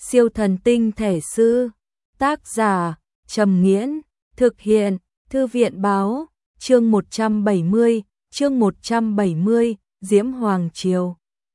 Siêu thần tinh thể sư. Tác giả Trầm Nghiễn. Thực hiện Thư viện Báo. Chương 170, Diễm Hoàng Triều.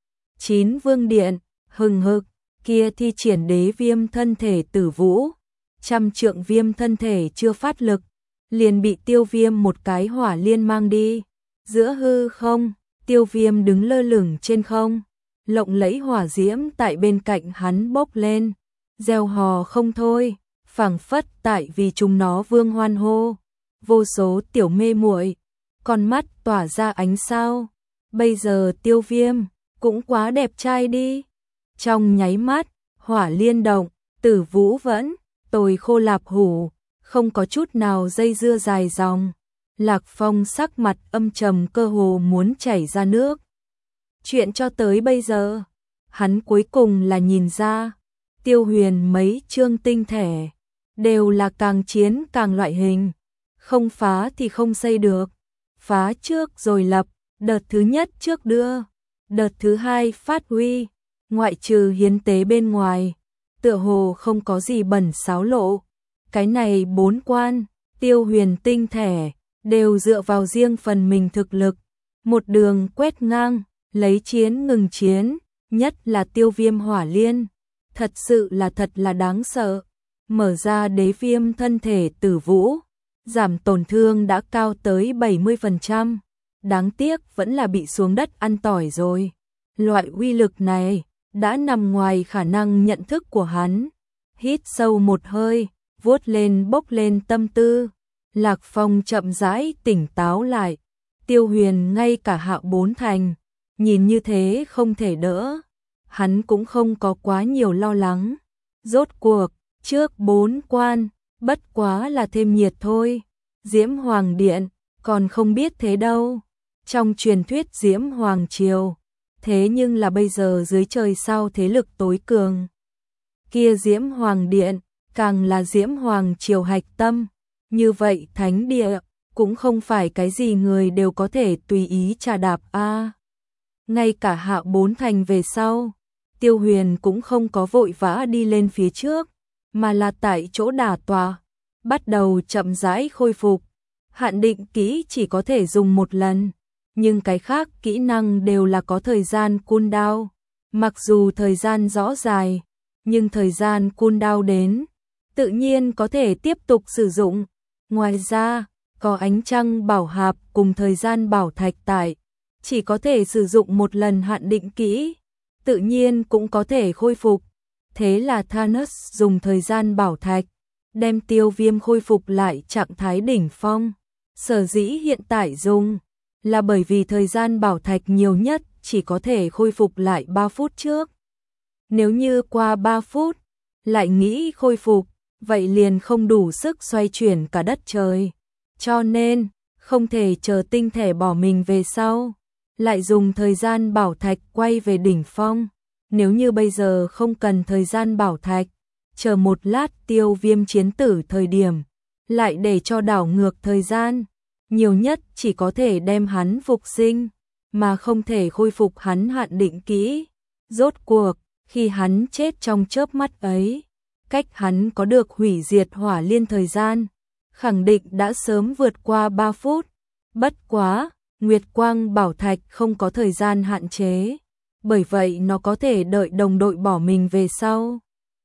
9 Vương Điện, hừng hực, kia thi triển đế viêm thân thể tử vũ. Trăm trượng viêm thân thể chưa phát lực, liền bị Tiêu Viêm một cái hỏa liên mang đi. Giữa hư không, Tiêu Viêm đứng lơ lửng trên không, lộng lẫy hỏa diễm tại bên cạnh hắn bốc lên, reo hò không thôi, phảng phất tại vì chúng nó vương hoan hô. Vô số tiểu mê muội, con mắt tỏa ra ánh sao. Bây giờ Tiêu Viêm cũng quá đẹp trai đi. Trong nháy mắt, hỏa liên động, tử vũ vẫn, tồi khô lạp hủ, không có chút nào dây dưa dài dòng. Lạc Phong sắc mặt âm trầm cơ hồ muốn chảy ra nước. Chuyện cho tới bây giờ, hắn cuối cùng là nhìn ra, Tiêu Huyền mấy chương tinh thể, đều là càng chiến càng loại hình. Không phá thì không xây được. Phá trước rồi lập, đợt thứ nhất trước đưa, đợt thứ hai phát huy, ngoại trừ hiến tế bên ngoài, tựa hồ không có gì bẩn xáo lộ. Cái này 4 quan, Tiêu Huyền tinh thể, đều dựa vào riêng phần mình thực lực, một đường quét ngang, lấy chiến ngừng chiến, nhất là Tiêu Viêm hỏa liên, thật sự là thật là đáng sợ. Mở ra đế viêm thân thể tử vũ, giảm tổn thương đã cao tới 70%, đáng tiếc vẫn là bị xuống đất ăn tỏi rồi. Loại uy lực này đã nằm ngoài khả năng nhận thức của hắn. Hít sâu một hơi, vuốt lên bốc lên tâm tư, Lạc Phong chậm rãi tỉnh táo lại. Tiêu Huyền ngay cả hạ 4 thành, nhìn như thế không thể đỡ. Hắn cũng không có quá nhiều lo lắng. Rốt cuộc, trước 4 quan, bất quá là thêm nhiệt thôi. Diễm Hoàng Điện, còn không biết thế đâu. Trong truyền thuyết Diễm Hoàng Triều, thế nhưng là bây giờ dưới trời sao thế lực tối cường. Kia Diễm Hoàng Điện, càng là Diễm Hoàng Triều hạch tâm. Như vậy thánh địa, cũng không phải cái gì người đều có thể tùy ý trà đạp a. Ngay cả hạ 4 thành về sau, Tiêu Huyền cũng không có vội vã đi lên phía trước, mà là tại chỗ đả tọa, bắt đầu chậm rãi khôi phục. Hạn định kỹ chỉ có thể dùng một lần, nhưng cái khác kỹ năng đều là có thời gian cooldown. Mặc dù thời gian rõ dài, nhưng thời gian cooldown đến, tự nhiên có thể tiếp tục sử dụng. Ngoài ra, có ánh trăng bảo hạp cùng thời gian bảo thạch tại, chỉ có thể sử dụng một lần hạn định kỹ, tự nhiên cũng có thể khôi phục. Thế là Thanos dùng thời gian bảo thạch, đem Tiêu Viêm khôi phục lại trạng thái đỉnh phong. Sở dĩ hiện tại dùng, là bởi vì thời gian bảo thạch nhiều nhất chỉ có thể khôi phục lại 3 phút trước. Nếu như qua 3 phút, lại nghĩ khôi phục, vậy liền không đủ sức xoay chuyển cả đất trời. Cho nên, không thể chờ tinh thể bỏ mình về sau, lại dùng thời gian bảo thạch quay về đỉnh phong. Nếu như bây giờ không cần thời gian bảo thạch, chờ một lát Tiêu Viêm chiến tử thời điểm, lại để cho đảo ngược thời gian, nhiều nhất chỉ có thể đem hắn phục sinh, mà không thể khôi phục hắn hạn định kỹ. Rốt cuộc, khi hắn chết trong chớp mắt ấy, cách hắn có được hủy diệt hỏa liên thời gian, khẳng định đã sớm vượt qua 3 phút. Bất quá, Nguyệt Quang Bảo Thạch không có thời gian hạn chế, bởi vậy nó có thể đợi đồng đội bỏ mình về sau,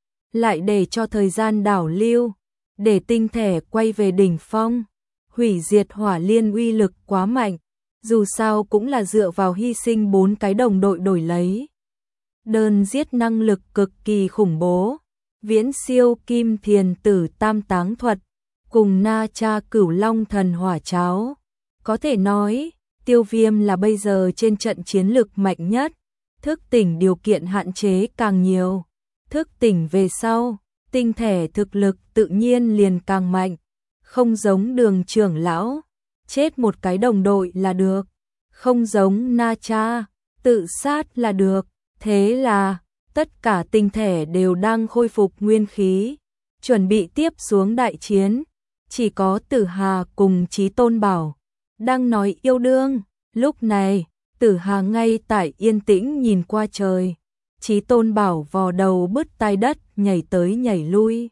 lại để cho thời gian đảo lưu, để tinh thể quay về đỉnh phong. Hủy diệt hỏa liên uy lực quá mạnh, dù sao cũng là dựa vào hy sinh 4 cái đồng đội đổi lấy. Đơn giết năng lực cực kỳ khủng bố, viễn siêu Kim Thiền Tử Tam Táng Thuật, cùng Na Cha Cửu Long Thần Hỏa Cháo. Có thể nói, Tiêu Viêm là bây giờ trên trận chiến lực mạnh nhất. Thức tỉnh điều kiện hạn chế càng nhiều, thức tỉnh về sau, tinh thể thực lực tự nhiên liền càng mạnh. Không giống Đường trưởng lão, chết một cái đồng đội là được. Không giống Na Cha, tự sát là được. Thế là, tất cả tinh thể đều đang khôi phục nguyên khí, chuẩn bị tiếp xuống đại chiến. Chỉ có Tử Hà cùng Chí Tôn Bảo đang nói yêu đương. Lúc này, Tử Hà ngay tại yên tĩnh nhìn qua trời, Chí Tôn Bảo vò đầu bứt tai đất, nhảy tới nhảy lui.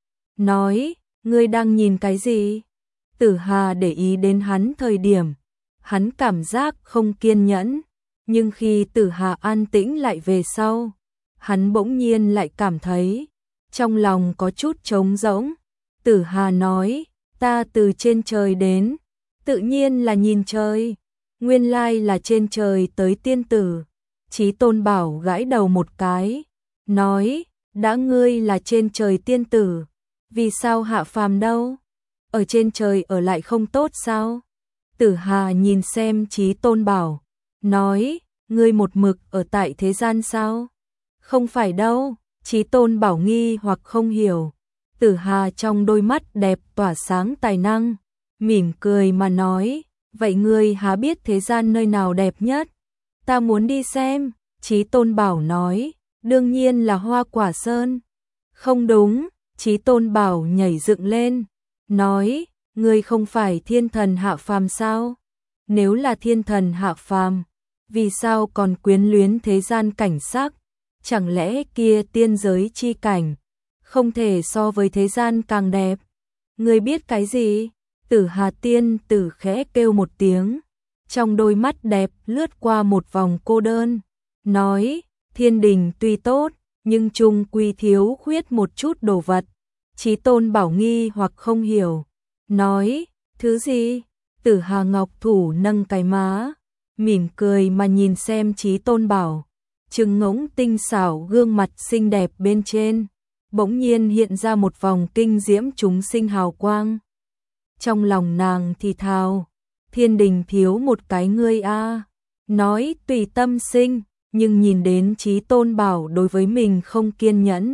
Nói, ngươi đang nhìn cái gì? Tử Hà để ý đến hắn thời điểm, hắn cảm giác không kiên nhẫn, nhưng khi Tử Hà an tĩnh lại về sau, hắn bỗng nhiên lại cảm thấy trong lòng có chút trống rỗng. Tử Hà nói, ta từ trên trời đến, tự nhiên là nhìn trời, nguyên lai là trên trời tới tiên tử. Chí Tôn Bảo gãi đầu một cái, nói, đã ngươi là trên trời tiên tử, vì sao hạ phàm đâu? Ở trên trời ở lại không tốt sao? Tử Hà nhìn xem Chí Tôn Bảo, nói, ngươi một mực ở tại thế gian sao? Không phải đâu. Chí Tôn Bảo nghi hoặc không hiểu. Tử Hà trong đôi mắt đẹp tỏa sáng tài năng, mỉm cười mà nói, vậy ngươi há biết thế gian nơi nào đẹp nhất? Ta muốn đi xem. Chí Tôn Bảo nói, đương nhiên là Hoa Quả Sơn. Không đúng. Chí Tôn Bảo nhảy dựng lên, nói, ngươi không phải thiên thần hạ phàm sao? Nếu là thiên thần hạ phàm, vì sao còn quyến luyến thế gian cảnh sắc? Chẳng lẽ kia tiên giới chi cảnh không thể so với thế gian càng đẹp? Ngươi biết cái gì? Tử Hà tiên tử khẽ kêu một tiếng, trong đôi mắt đẹp lướt qua một vòng cô đơn, nói, thiên đình tuy tốt, nhưng chung quy thiếu khuyết một chút đồ vật. Chí Tôn Bảo nghi hoặc không hiểu, nói, thứ gì? Tử Hà Ngọc thủ nâng cái má, mỉm cười mà nhìn xem Chí Tôn Bảo, trừng ngỗng tinh xảo gương mặt xinh đẹp bên trên, bỗng nhiên hiện ra một vòng kinh diễm chúng sinh hào quang. Trong lòng nàng thì thào, thiên đình thiếu một cái ngươi a. Nói tùy tâm sinh, nhưng nhìn đến Chí Tôn Bảo đối với mình không kiên nhẫn.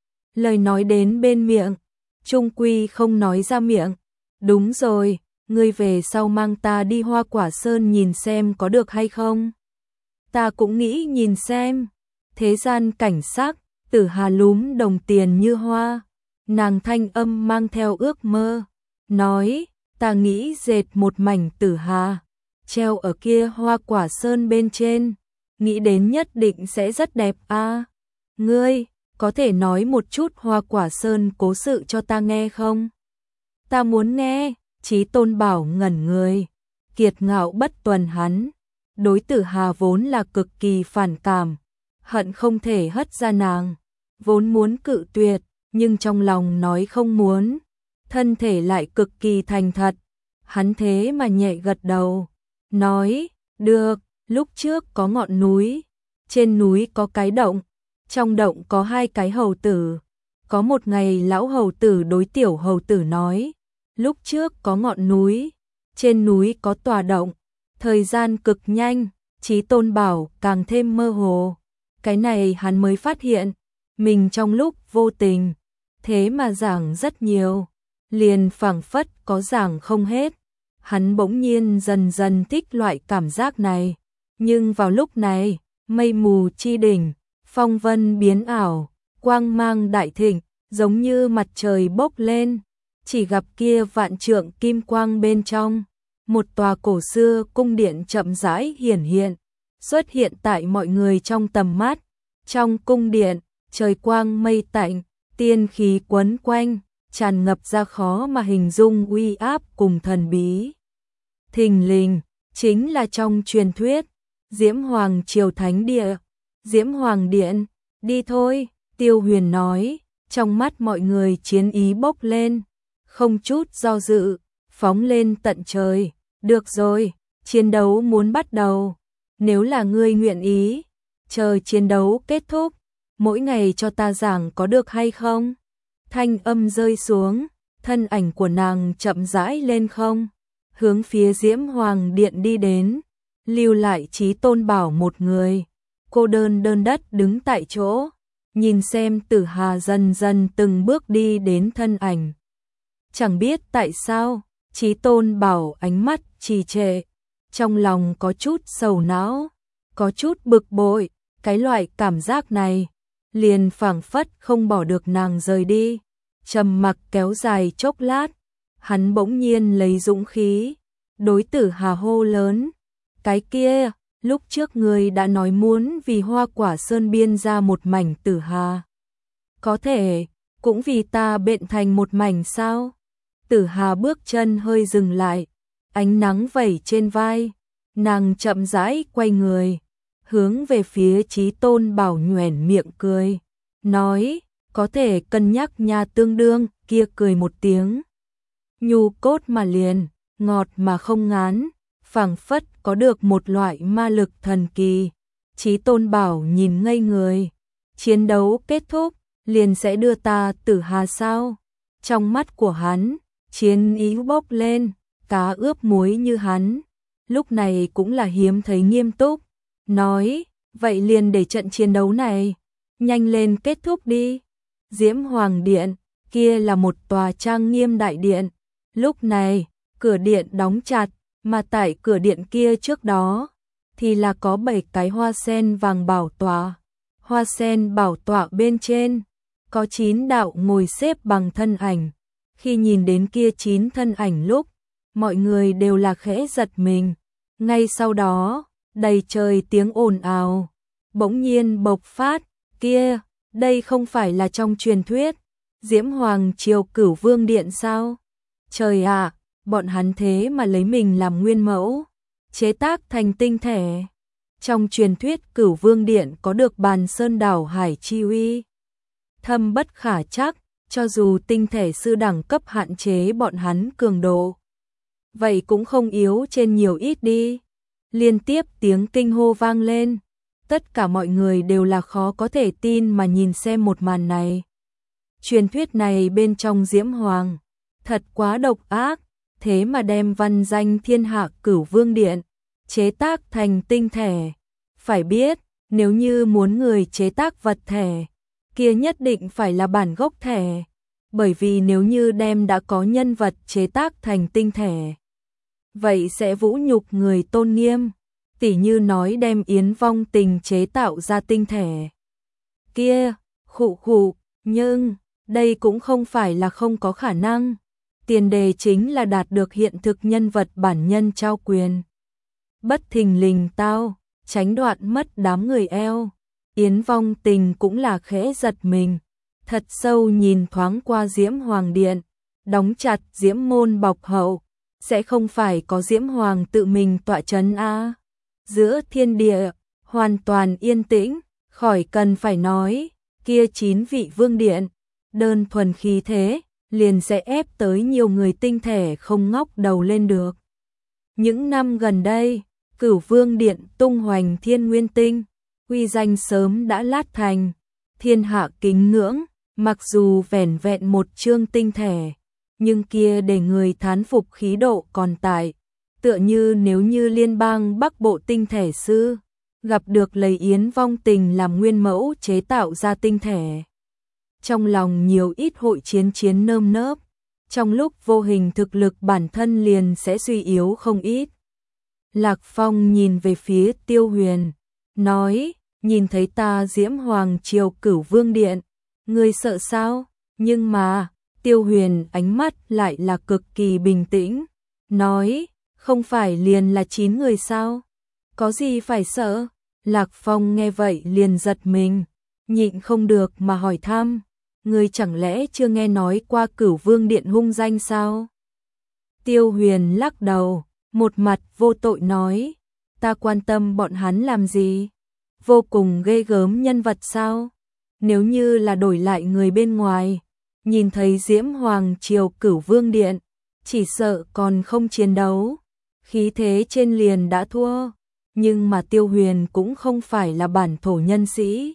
Lời nói đến bên miệng, chung quy không nói ra miệng. Đúng rồi, ngươi về sau mang ta đi Hoa Quả Sơn nhìn xem có được hay không? Ta cũng nghĩ nhìn xem. Thế gian cảnh sắc, Tử Hà lúm đồng tiền như hoa. Nàng thanh âm mang theo ước mơ, nói, ta nghĩ dệt một mảnh Tử Hà, treo ở kia Hoa Quả Sơn bên trên, nghĩ đến nhất định sẽ rất đẹp a. Ngươi có thể nói một chút Hoa Quả Sơn cố sự cho ta nghe không? Ta muốn nghe. Chí Tôn Bảo ngẩn người, kiệt ngạo bất tuần hắn, đối Tử Hà vốn là cực kỳ phản cảm, hận không thể hất ra nàng, vốn muốn cự tuyệt, nhưng trong lòng nói không muốn, thân thể lại cực kỳ thành thật, hắn thế mà nhẹ gật đầu, nói, được, lúc trước có ngọn núi, trên núi có cái động, trong động có hai cái hầu tử, có một ngày lão hầu tử đối tiểu hầu tử nói, lúc trước có ngọn núi, trên núi có tòa động, thời gian cực nhanh. Chí Tôn Bảo càng thêm mơ hồ, cái này hắn mới phát hiện, mình trong lúc vô tình, thế mà giảng rất nhiều, liền phảng phất có giảng không hết. Hắn bỗng nhiên dần dần thích loại cảm giác này, nhưng vào lúc này, mây mù chi đỉnh, phong vân biến ảo, quang mang đại thịnh, giống như mặt trời bốc lên, chỉ gặp kia vạn trượng kim quang bên trong, một tòa cổ xưa cung điện chậm rãi hiển hiện, xuất hiện tại mọi người trong tầm mắt. Trong cung điện, trời quang mây tạnh, tiên khí quấn quanh, tràn ngập ra khó mà hình dung uy áp cùng thần bí. Thình lình, chính là trong truyền thuyết, Diễm Hoàng Triều Thánh Địa, Diễm Hoàng Điện, đi thôi, Tiêu Huyền nói, trong mắt mọi người chiến ý bốc lên, không chút do dự, phóng lên tận trời, được rồi, chiến đấu muốn bắt đầu, nếu là ngươi nguyện ý, chờ chiến đấu kết thúc, mỗi ngày cho ta giảng có được hay không? Thanh âm rơi xuống, thân ảnh của nàng chậm rãi lên không, hướng phía Diễm Hoàng Điện đi đến, lưu lại Chí Tôn Bảo một người, cô đơn đơn đất đứng tại chỗ, nhìn xem Tử Hà dần dần từng bước đi đến thân ảnh. Chẳng biết tại sao, Chí Tôn Bảo ánh mắt trì trệ, trong lòng có chút sầu não, có chút bực bội, cái loại cảm giác này, liền phảng phất không bỏ được nàng rời đi. Trầm mặc kéo dài chốc lát, hắn bỗng nhiên lấy dũng khí, đối Tử Hà hô lớn, cái kia, lúc trước ngươi đã nói muốn vì Hoa Quả Sơn biên ra một mảnh tử hà. Có thể, cũng vì ta bện thành một mảnh sao? Tử hà bước chân hơi dừng lại, ánh nắng vẩy trên vai, nàng chậm rãi quay người, hướng về phía Chí Tôn Bảo nhoẻn miệng cười, nói, có thể cân nhắc nha. Tương Đương kia cười một tiếng, nhu cốt mà liền, ngọt mà không ngán, phảng phất có được một loại ma lực thần kỳ. Chí Tôn Bảo nhìn ngây người, chiến đấu kết thúc, liền sẽ đưa ta tử hà sao? Trong mắt của hắn, chiến ý bốc lên, cá ướp muối như hắn, lúc này cũng là hiếm thấy nghiêm túc, nói, vậy liền để trận chiến đấu này, nhanh lên kết thúc đi. Diễm Hoàng Điện, kia là một tòa trang nghiêm đại điện, lúc này, cửa điện đóng chặt, mà tại cửa điện kia trước đó, thì là có 7 cái hoa sen vàng bảo tọa. Hoa sen bảo tọa bên trên, có 9 đạo ngồi xếp bằng thân ảnh. Khi nhìn đến kia 9 thân ảnh lúc, mọi người đều là khẽ giật mình. Ngay sau đó, đầy trời tiếng ồn ào, bỗng nhiên bộc phát, kia, đây không phải là trong truyền thuyết, Diễm Hoàng Triều Cửu Vương Điện sao? Trời ạ, bọn hắn thế mà lấy mình làm nguyên mẫu, chế tác thành tinh thể. Trong truyền thuyết Cửu Vương Điện có được Bàn Sơn Đảo Hải chi uy, thâm bất khả trắc, cho dù tinh thể sư đẳng cấp hạn chế bọn hắn cường độ, vậy cũng không yếu trên nhiều ít đi. Liên tiếp tiếng kinh hô vang lên, tất cả mọi người đều là khó có thể tin mà nhìn xem một màn này. Truyền thuyết này bên trong Diễm Hoàng, thật quá độc ác, thế mà đem văn danh thiên hạ Cửu Vương Điện, chế tác thành tinh thể. Phải biết, nếu như muốn người chế tác vật thể, kia nhất định phải là bản gốc thể, bởi vì nếu như đem đã có nhân vật chế tác thành tinh thể, vậy sẽ vũ nhục người tôn nghiêm, tỉ như nói đem Yến Vong Tình chế tạo ra tinh thể. Kia, khụ khụ, nhưng, đây cũng không phải là không có khả năng, tiền đề chính là đạt được hiện thực nhân vật bản nhân trao quyền. Bất thình lình tao, tránh đoạn mất đám người eo. Yến Vong Tình cũng là khẽ giật mình, thật sâu nhìn thoáng qua Diễm Hoàng Điện, đóng chặt Diễm môn bọc hậu, sẽ không phải có Diễm Hoàng tự mình tọa trấn a? Giữa thiên địa, hoàn toàn yên tĩnh, khỏi cần phải nói, kia 9 vị vương điện, đơn thuần khí thế, liền sẽ ép tới nhiều người tinh thể không ngóc đầu lên được. Những năm gần đây, Cửu Vương Điện tung hoành thiên nguyên tinh, uy danh sớm đã lát thành, thiên hạ kính ngưỡng, mặc dù vẻn vẹn một chương tinh thể, nhưng kia để người thán phục khí độ còn tại, tựa như nếu như liên bang Bắc Bộ tinh thể sư, gặp được lấy Yến Vong Tình làm nguyên mẫu chế tạo ra tinh thể. Trong lòng nhiều ít hội chiến nơm nớp, trong lúc vô hình thực lực bản thân liền sẽ suy yếu không ít. Lạc Phong nhìn về phía Tiêu Huyền, nói, nhìn thấy ta Diễm Hoàng Triều Cửu Vương Điện, ngươi sợ sao? Nhưng mà, Tiêu Huyền ánh mắt lại là cực kỳ bình tĩnh, nói, không phải liền là 9 người sao? Có gì phải sợ? Lạc Phong nghe vậy liền giật mình, nhịn không được mà hỏi thăm, ngươi chẳng lẽ chưa nghe nói qua Cửu Vương Điện hung danh sao? Tiêu Huyền lắc đầu, một mặt vô tội nói, ta quan tâm bọn hắn làm gì? Vô cùng ghê gớm nhân vật sao? Nếu như là đổi lại người bên ngoài, nhìn thấy Diễm Hoàng Triều Cửu Vương Điện, chỉ sợ còn không chiến đấu, khí thế trên liền đã thua, nhưng mà Tiêu Huyền cũng không phải là bản thổ nhân sĩ.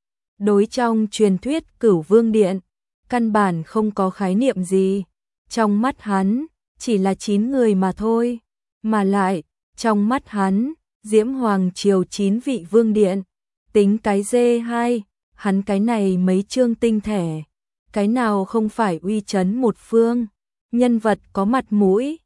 Đối trong truyền thuyết Cửu Vương Điện, căn bản không có khái niệm gì, trong mắt hắn, chỉ là 9 người mà thôi, mà lại, trong mắt hắn, Diễm Hoàng Triều 9 vị Vương Điện, tính cái D2, hắn cái này mấy chương tinh thể, cái nào không phải uy chấn một phương, nhân vật có mặt mũi.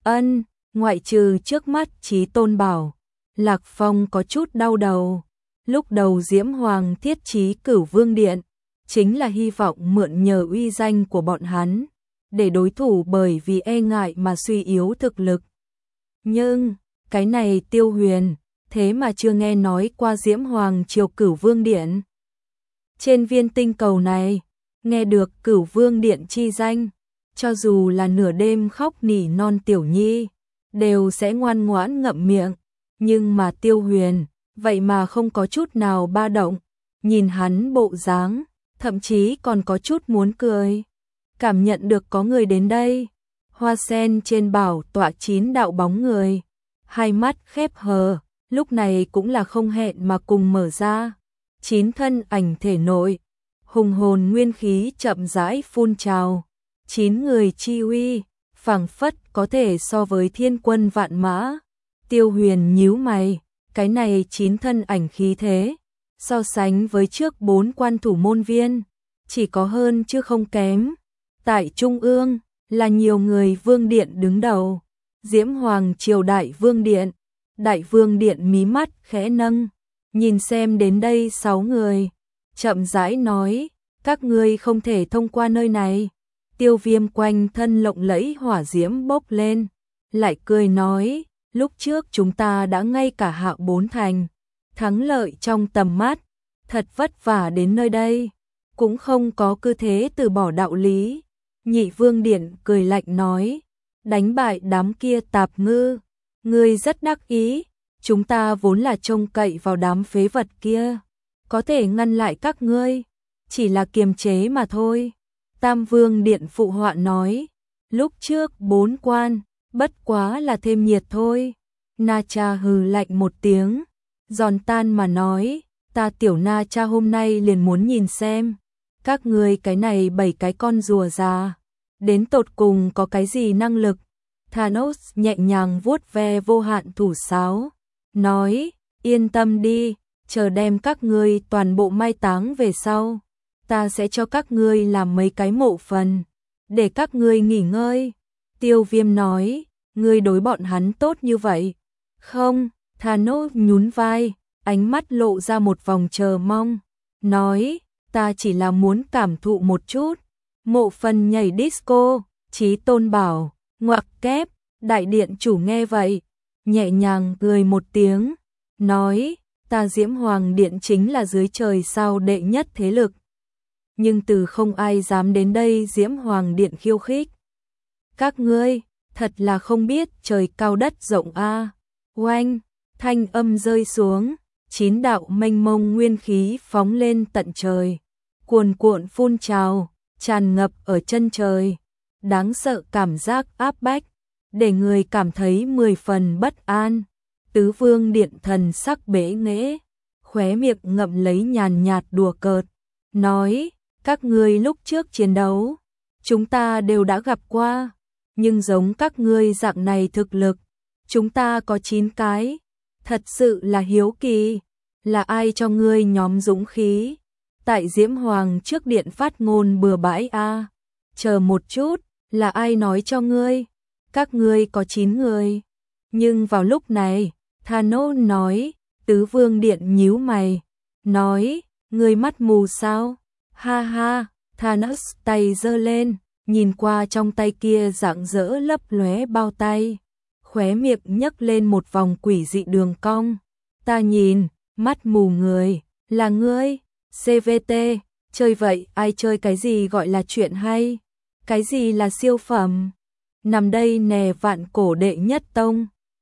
Ngoại trừ trước mắt Chí Tôn Bảo, Lạc Phong có chút đau đầu. Lúc đầu Diễm Hoàng thiết trí Cửu Vương Điện, chính là hy vọng mượn nhờ uy danh của bọn hắn, để đối thủ bởi vì e ngại mà suy yếu thực lực. Nhưng, cái này Tiêu Huyền, thế mà chưa nghe nói qua Diễm Hoàng Triều Cửu Vương Điện. Trên viên tinh cầu này, nghe được Cửu Vương Điện chi danh, cho dù là nửa đêm khóc nỉ non tiểu nhi, đều sẽ ngoan ngoãn ngậm miệng, nhưng mà Tiêu Huyền, vậy mà không có chút nào ba động, nhìn hắn bộ dáng, thậm chí còn có chút muốn cười. Cảm nhận được có người đến đây, hoa sen trên bảo tọa 9 đạo bóng người, hai mắt khép hờ, lúc này cũng là không hẹn mà cùng mở ra. 9 thân ảnh thể nội, hùng hồn nguyên khí chậm rãi phun trào, 9 người chi uy, phảng phất có thể so với thiên quân vạn mã. Tiêu Huyền nhíu mày, cái này 9 thân ảnh khí thế, so sánh với trước 4 quan thủ môn viên, chỉ có hơn chứ không kém. Tại Trung ương, là nhiều người vương điện đứng đầu, Diễm Hoàng Triều Đại Vương Điện. Đại Vương Điện mí mắt khẽ nâng, nhìn xem đến đây 6 người, chậm rãi nói, các ngươi không thể thông qua nơi này. Tiêu Viêm quanh thân lộng lẫy hỏa diễm bốc lên, lại cười nói, lúc trước chúng ta đã ngay cả hạ 4 thành, thắng lợi trong tầm mắt, thật vất vả đến nơi đây, cũng không có cứ thế từ bỏ đạo lý. Nhị Vương Điện cười lạnh nói, đánh bại đám kia tạp ngư, ngươi rất đắc ý, chúng ta vốn là trông cậy vào đám phế vật kia, có thể ngăn lại các ngươi, chỉ là kiềm chế mà thôi. Tam Vương Điện phụ họa nói, lúc trước 4 quan, bất quá là thêm nhiệt thôi. Na Cha hừ lạnh một tiếng, giòn tan mà nói, ta tiểu Na Cha hôm nay liền muốn nhìn xem, các ngươi cái này 7 cái con rùa già, đến tột cùng có cái gì năng lực. Thanos nhẹ nhàng vuốt ve vô hạn thủ sáo, nói, yên tâm đi, chờ đem các ngươi toàn bộ mai táng về sau, ta sẽ cho các ngươi làm mấy cái mộ phần, để các ngươi nghỉ ngơi. Tiêu Viêm nói, ngươi đối bọn hắn tốt như vậy. Không, Thanos nhún vai, ánh mắt lộ ra một vòng chờ mong, nói, ta chỉ là muốn cảm thụ một chút. Mộ phần nhảy disco, Chí Tôn bảo, ngoặc kép, đại điện chủ nghe vậy, nhẹ nhàng cười một tiếng, nói, ta Diễm Hoàng Điện chính là dưới trời sao đệ nhất thế lực. Nhưng từ không ai dám đến đây Diễm Hoàng Điện khiêu khích. Các ngươi, thật là không biết trời cao đất rộng a. Oanh, thanh âm rơi xuống, 9 đạo mênh mông nguyên khí phóng lên tận trời, cuồn cuộn phun trào, tràn ngập ở chân trời, đáng sợ cảm giác áp bách, để người cảm thấy 10 phần bất an. Tứ Vương Điện thần sắc bẽ nghễ, khóe miệng ngậm lấy nhàn nhạt đùa cợt, nói, các ngươi lúc trước chiến đấu, chúng ta đều đã gặp qua, nhưng giống các ngươi dạng này thực lực, chúng ta có 9 cái, thật sự là hiếu kỳ, là ai cho ngươi nhóm dũng khí, tại Diễm Hoàng trước điện phát ngôn bừa bãi a? Chờ một chút, là ai nói cho ngươi? Các ngươi có 9 người. Nhưng vào lúc này, Thanos nói, Tứ Vương Điện nhíu mày, nói, ngươi mắt mù sao? Ha ha, Thanos tay giơ lên, nhìn qua trong tay kia rạng rỡ lấp lóe bao tay, khóe miệng nhấc lên một vòng quỷ dị đường cong. Ta nhìn, mắt mù người, là ngươi, CVT, chơi vậy ai chơi cái gì gọi là chuyện hay, cái gì là siêu phẩm, nằm đây nè vạn cổ đệ nhất tông.